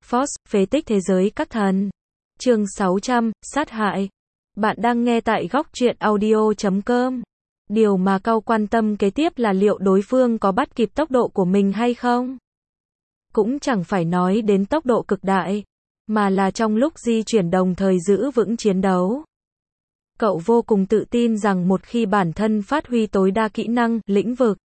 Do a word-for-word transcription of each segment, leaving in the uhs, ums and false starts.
Force, phế tích thế giới các thần. Chương sáu trăm, sát hại. Bạn đang nghe tại góc truyện audio chấm com. Điều mà Cao quan tâm kế tiếp là liệu đối phương có bắt kịp tốc độ của mình hay không. Cũng chẳng phải nói đến tốc độ cực đại, mà là trong lúc di chuyển đồng thời giữ vững chiến đấu. Cậu vô cùng tự tin rằng một khi bản thân phát huy tối đa kỹ năng, lĩnh vực,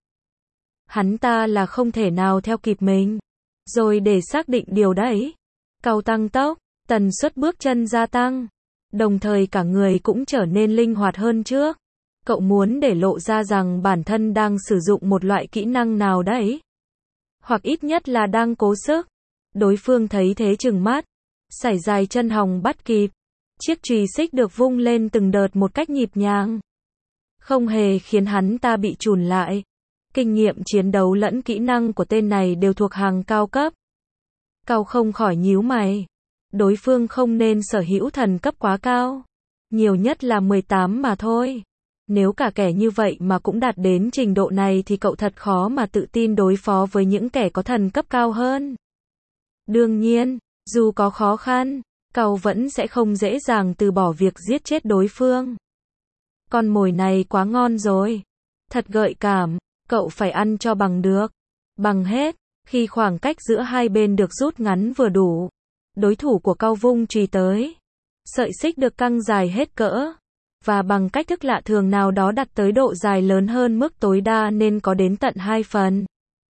hắn ta là không thể nào theo kịp mình. Rồi để xác định điều đấy, Cao tăng tốc, tần suất bước chân gia tăng, đồng thời cả người cũng trở nên linh hoạt hơn trước. Cậu muốn để lộ ra rằng bản thân đang sử dụng một loại kỹ năng nào đấy, hoặc ít nhất là đang cố sức. Đối phương thấy thế trừng mắt, sải dài chân hòng bắt kịp. Chiếc chùy xích được vung lên từng đợt một cách nhịp nhàng, không hề khiến hắn ta bị chùn lại. Kinh nghiệm chiến đấu lẫn kỹ năng của tên này đều thuộc hàng cao cấp. Cao không khỏi nhíu mày. Đối phương không nên sở hữu thần cấp quá cao, nhiều nhất là mười tám mà thôi. Nếu cả kẻ như vậy mà cũng đạt đến trình độ này thì cậu thật khó mà tự tin đối phó với những kẻ có thần cấp cao hơn. Đương nhiên, dù có khó khăn, Cao vẫn sẽ không dễ dàng từ bỏ việc giết chết đối phương. Con mồi này quá ngon rồi, thật gợi cảm, cậu phải ăn cho bằng được, bằng hết. Khi khoảng cách giữa hai bên được rút ngắn vừa đủ, đối thủ của Cao vung chùy tới. Sợi xích được căng dài hết cỡ, và bằng cách thức lạ thường nào đó đặt tới độ dài lớn hơn mức tối đa nên có đến tận hai phần.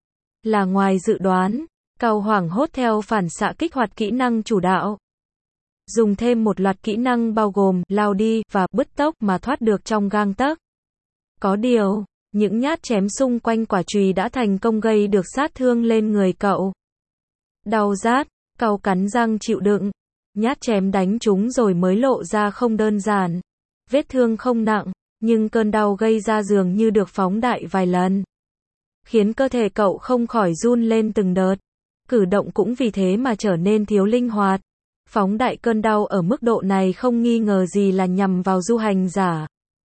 Là ngoài dự đoán, Cao hoảng hốt theo phản xạ kích hoạt kỹ năng chủ đạo. Dùng thêm một loạt kỹ năng bao gồm lao đi và bứt tốc mà thoát được trong gang tấc. Có điều, những nhát chém xung quanh quả chùy đã thành công gây được sát thương lên người cậu. Đau rát, Cao cắn răng chịu đựng. Nhát chém đánh trúng rồi mới lộ ra không đơn giản. Vết thương không nặng, nhưng cơn đau gây ra dường như được phóng đại vài lần, khiến cơ thể cậu không khỏi run lên từng đợt. Cử động cũng vì thế mà trở nên thiếu linh hoạt. Phóng đại cơn đau ở mức độ này không nghi ngờ gì là nhằm vào du hành giả.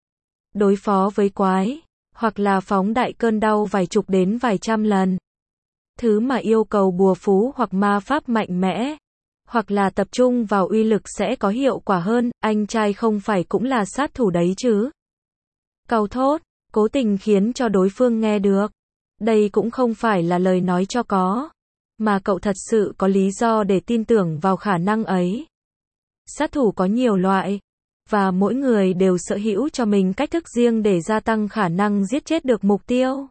Đối phó với quái, hoặc là phóng đại cơn đau vài chục đến vài trăm lần. Thứ mà yêu cầu bùa phú hoặc ma pháp mạnh mẽ, hoặc là tập trung vào uy lực sẽ có hiệu quả hơn. Anh trai không phải cũng là sát thủ đấy chứ? Cao thốt, cố tình khiến cho đối phương nghe được. Đây cũng không phải là lời nói cho có, mà cậu thật sự có lý do để tin tưởng vào khả năng ấy. Sát thủ có nhiều loại, và mỗi người đều sở hữu cho mình cách thức riêng để gia tăng khả năng giết chết được mục tiêu.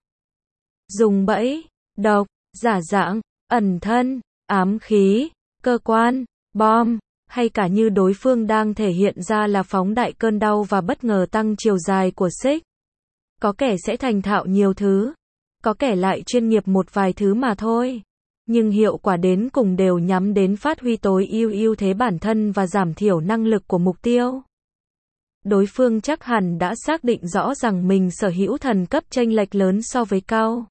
Dùng bẫy, độc, giả dạng, ẩn thân, ám khí, cơ quan, bom, hay cả như đối phương đang thể hiện ra là phóng đại cơn đau và bất ngờ tăng chiều dài của xích. Có kẻ sẽ thành thạo nhiều thứ, có kẻ lại chuyên nghiệp một vài thứ mà thôi. Nhưng hiệu quả đến cùng đều nhắm đến phát huy tối ưu ưu thế bản thân và giảm thiểu năng lực của mục tiêu. Đối phương chắc hẳn đã xác định rõ rằng mình sở hữu thần cấp chênh lệch lớn so với Cao,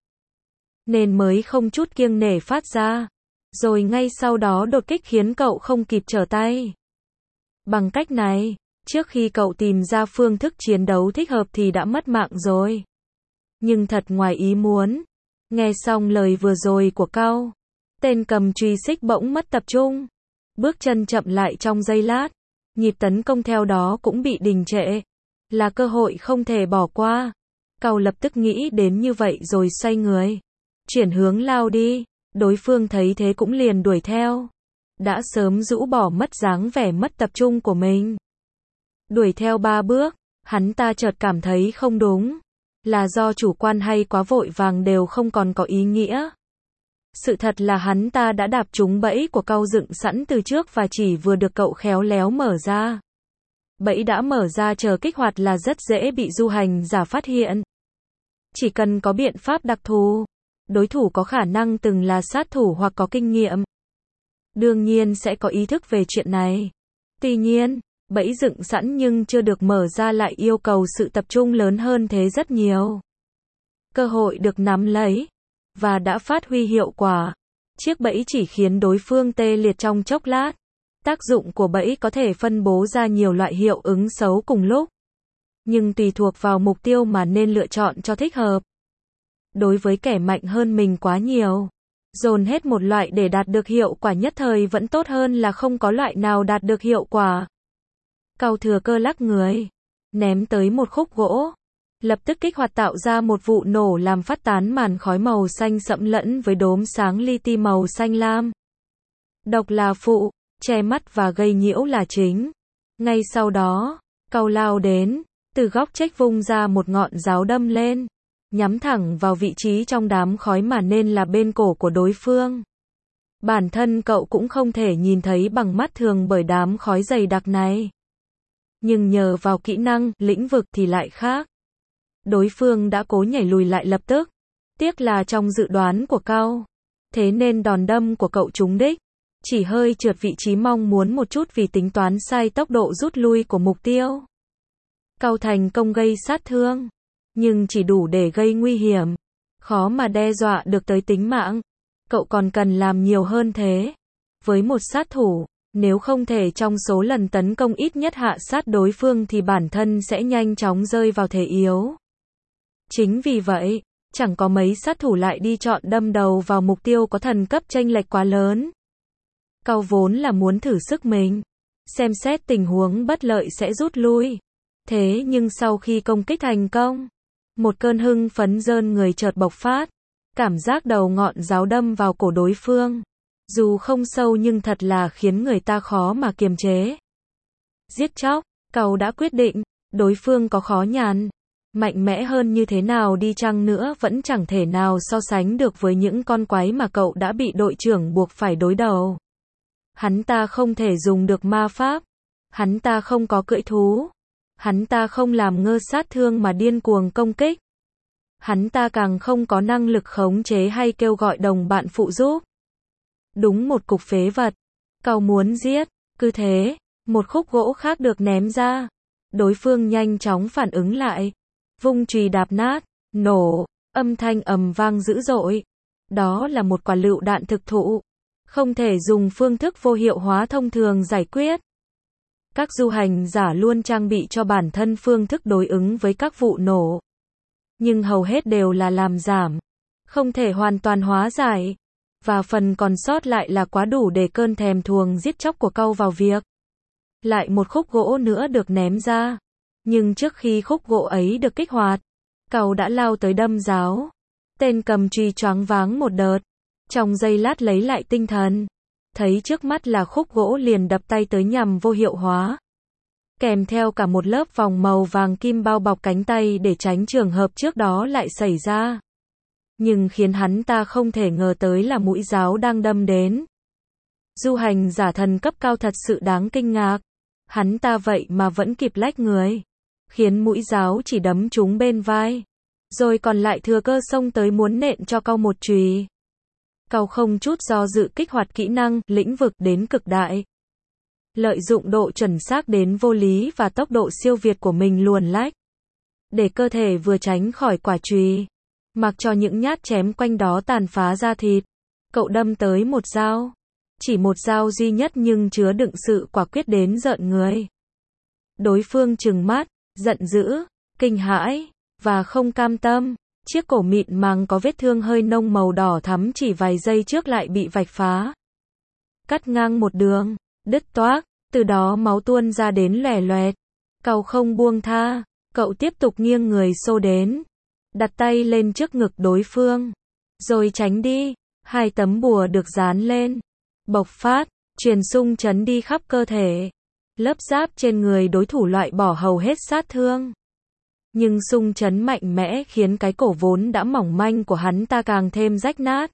nên mới không chút kiêng nể phát ra, rồi ngay sau đó đột kích khiến cậu không kịp trở tay. Bằng cách này, trước khi cậu tìm ra phương thức chiến đấu thích hợp thì đã mất mạng rồi. Nhưng thật ngoài ý muốn, nghe xong lời vừa rồi của Cao, tên cầm chùy xích bỗng mất tập trung, bước chân chậm lại trong giây lát, nhịp tấn công theo đó cũng bị đình trệ. Là cơ hội không thể bỏ qua. Cao lập tức nghĩ đến như vậy rồi xoay người, chuyển hướng lao đi. Đối phương thấy thế cũng liền đuổi theo, đã sớm rũ bỏ mất dáng vẻ mất tập trung của mình. Đuổi theo ba bước, hắn ta chợt cảm thấy không đúng, là do chủ quan hay quá vội vàng đều không còn có ý nghĩa. Sự thật là hắn ta đã đạp trúng bẫy của Cao dựng sẵn từ trước và chỉ vừa được cậu khéo léo mở ra. Bẫy đã mở ra chờ kích hoạt là rất dễ bị du hành giả phát hiện. Chỉ cần có biện pháp đặc thù, đối thủ có khả năng từng là sát thủ hoặc có kinh nghiệm, đương nhiên sẽ có ý thức về chuyện này. Tuy nhiên, bẫy dựng sẵn nhưng chưa được mở ra lại yêu cầu sự tập trung lớn hơn thế rất nhiều. Cơ hội được nắm lấy, và đã phát huy hiệu quả. Chiếc bẫy chỉ khiến đối phương tê liệt trong chốc lát. Tác dụng của bẫy có thể phân bố ra nhiều loại hiệu ứng xấu cùng lúc, nhưng tùy thuộc vào mục tiêu mà nên lựa chọn cho thích hợp. Đối với kẻ mạnh hơn mình quá nhiều, Dồn hết một loại để đạt được hiệu quả nhất thời vẫn tốt hơn là không có loại nào đạt được hiệu quả. Cau thừa cơ lắc người, ném tới một khúc gỗ, lập tức kích hoạt tạo ra một vụ nổ làm phát tán màn khói màu xanh sẫm lẫn với đốm sáng li ti màu xanh lam. Độc là phụ, che mắt và gây nhiễu là chính. Ngay sau đó, Cau lao đến, từ góc chếch vung ra một ngọn giáo đâm lên, nhắm thẳng vào vị trí trong đám khói mà nên là bên cổ của đối phương. Bản thân cậu cũng không thể nhìn thấy bằng mắt thường bởi đám khói dày đặc này. Nhưng nhờ vào kỹ năng, lĩnh vực thì lại khác. Đối phương đã cố nhảy lùi lại lập tức. Tiếc là trong dự đoán của Cau. Thế nên đòn đâm của cậu trúng đích. Chỉ hơi trượt vị trí mong muốn một chút vì tính toán sai tốc độ rút lui của mục tiêu. Cau thành công gây sát thương. Nhưng chỉ đủ để gây nguy hiểm. Khó mà đe dọa được tới tính mạng. Cậu còn cần làm nhiều hơn thế. Với một sát thủ, nếu không thể trong số lần tấn công ít nhất hạ sát đối phương thì bản thân sẽ nhanh chóng rơi vào thế yếu. Chính vì vậy, chẳng có mấy sát thủ lại đi chọn đâm đầu vào mục tiêu có thần cấp chênh lệch quá lớn. Cau vốn là muốn thử sức mình, xem xét tình huống bất lợi sẽ rút lui. Thế nhưng sau khi công kích thành công, một cơn hưng phấn rơn người chợt bộc phát. Cảm giác đầu ngọn giáo đâm vào cổ đối phương, dù không sâu nhưng thật là khiến người ta khó mà kiềm chế. Giết chóc, Cau đã quyết định, đối phương có khó nhằn, mạnh mẽ hơn như thế nào đi chăng nữa vẫn chẳng thể nào so sánh được với những con quái mà cậu đã bị đội trưởng buộc phải đối đầu. Hắn ta không thể dùng được ma pháp, hắn ta không có cưỡi thú, hắn ta không làm ngơ sát thương mà điên cuồng công kích. Hắn ta càng không có năng lực khống chế hay kêu gọi đồng bạn phụ giúp. Đúng một cục phế vật. Cau muốn giết. Cứ thế, một khúc gỗ khác được ném ra. Đối phương nhanh chóng phản ứng lại. Vung chùy đạp nát, nổ, âm thanh ầm vang dữ dội. Đó là một quả lựu đạn thực thụ. Không thể dùng phương thức vô hiệu hóa thông thường giải quyết. Các du hành giả luôn trang bị cho bản thân phương thức đối ứng với các vụ nổ. Nhưng hầu hết đều là làm giảm, không thể hoàn toàn hóa giải, và phần còn sót lại là quá đủ để cơn thèm thuồng giết chóc của Cau vào việc. Lại một khúc gỗ nữa được ném ra, nhưng trước khi khúc gỗ ấy được kích hoạt, Cau đã lao tới đâm giáo. Tên cầm chùy choáng váng một đợt, trong giây lát lấy lại tinh thần, thấy trước mắt là khúc gỗ liền đập tay tới nhằm vô hiệu hóa. Kèm theo cả một lớp vòng màu vàng kim bao bọc cánh tay để tránh trường hợp trước đó lại xảy ra. Nhưng khiến hắn ta không thể ngờ tới là mũi giáo đang đâm đến. Du hành giả thần cấp cao thật sự đáng kinh ngạc. Hắn ta vậy mà vẫn kịp lách người. Khiến mũi giáo chỉ đấm trúng bên vai. Rồi còn lại thừa cơ xông tới muốn nện cho Cau một chùy. Cau không chút do dự kích hoạt kỹ năng, lĩnh vực đến cực đại. Lợi dụng độ chuẩn xác đến vô lý và tốc độ siêu việt của mình luồn lách. Để cơ thể vừa tránh khỏi quả chùy, mặc cho những nhát chém quanh đó tàn phá da thịt. Cậu đâm tới một dao. Chỉ một dao duy nhất nhưng chứa đựng sự quả quyết đến rợn người. Đối phương trừng mắt, giận dữ, kinh hãi, và không cam tâm. Chiếc cổ mịn màng có vết thương hơi nông màu đỏ thắm chỉ vài giây trước lại bị vạch phá. Cắt ngang một đường, đứt toác, từ đó máu tuôn ra đến lòe loẹt. Cau không buông tha, cậu tiếp tục nghiêng người xô đến, đặt tay lên trước ngực đối phương, rồi tránh đi. Hai tấm bùa được dán lên, bộc phát, truyền xung chấn đi khắp cơ thể. Lớp giáp trên người đối thủ loại bỏ hầu hết sát thương. Nhưng xung chấn mạnh mẽ khiến cái cổ vốn đã mỏng manh của hắn ta càng thêm rách nát.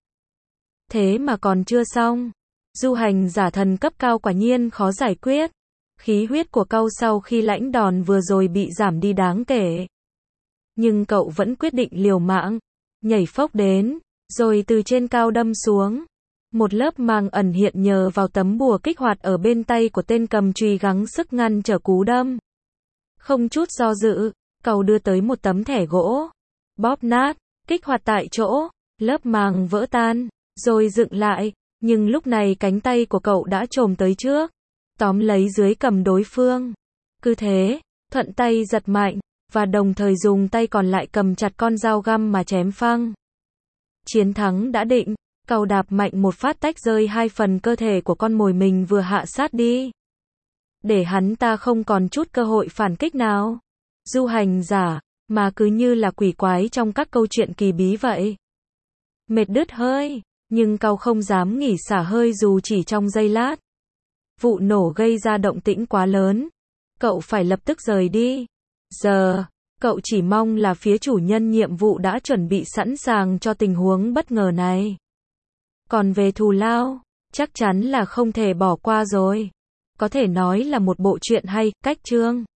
Thế mà còn chưa xong. Du hành giả thần cấp cao quả nhiên khó giải quyết. Khí huyết của Cau sau khi lãnh đòn vừa rồi bị giảm đi đáng kể. Nhưng cậu vẫn quyết định liều mạng, nhảy phốc đến, rồi từ trên cao đâm xuống. Một lớp màng ẩn hiện nhờ vào tấm bùa kích hoạt ở bên tay của tên cầm chùy gắng sức ngăn trở cú đâm. Không chút do dự, Cau đưa tới một tấm thẻ gỗ, bóp nát, kích hoạt tại chỗ, lớp màng vỡ tan, rồi dựng lại. Nhưng lúc này cánh tay của cậu đã chồm tới trước, tóm lấy dưới cầm đối phương. Cứ thế, thuận tay giật mạnh, và đồng thời dùng tay còn lại cầm chặt con dao găm mà chém phăng. Chiến thắng đã định, Cậu đạp mạnh một phát tách rơi hai phần cơ thể của con mồi mình vừa hạ sát đi. Để hắn ta không còn chút cơ hội phản kích nào. Du hành giả, mà cứ như là quỷ quái trong các câu chuyện kỳ bí vậy. Mệt đứt hơi, nhưng cậu không dám nghỉ xả hơi dù chỉ trong giây lát. Vụ nổ gây ra động tĩnh quá lớn. Cậu phải lập tức rời đi. Giờ, cậu chỉ mong là phía chủ nhân nhiệm vụ đã chuẩn bị sẵn sàng cho tình huống bất ngờ này. Còn về thù lao, chắc chắn là không thể bỏ qua rồi. Có thể nói là một bộ truyện hay, cách chương.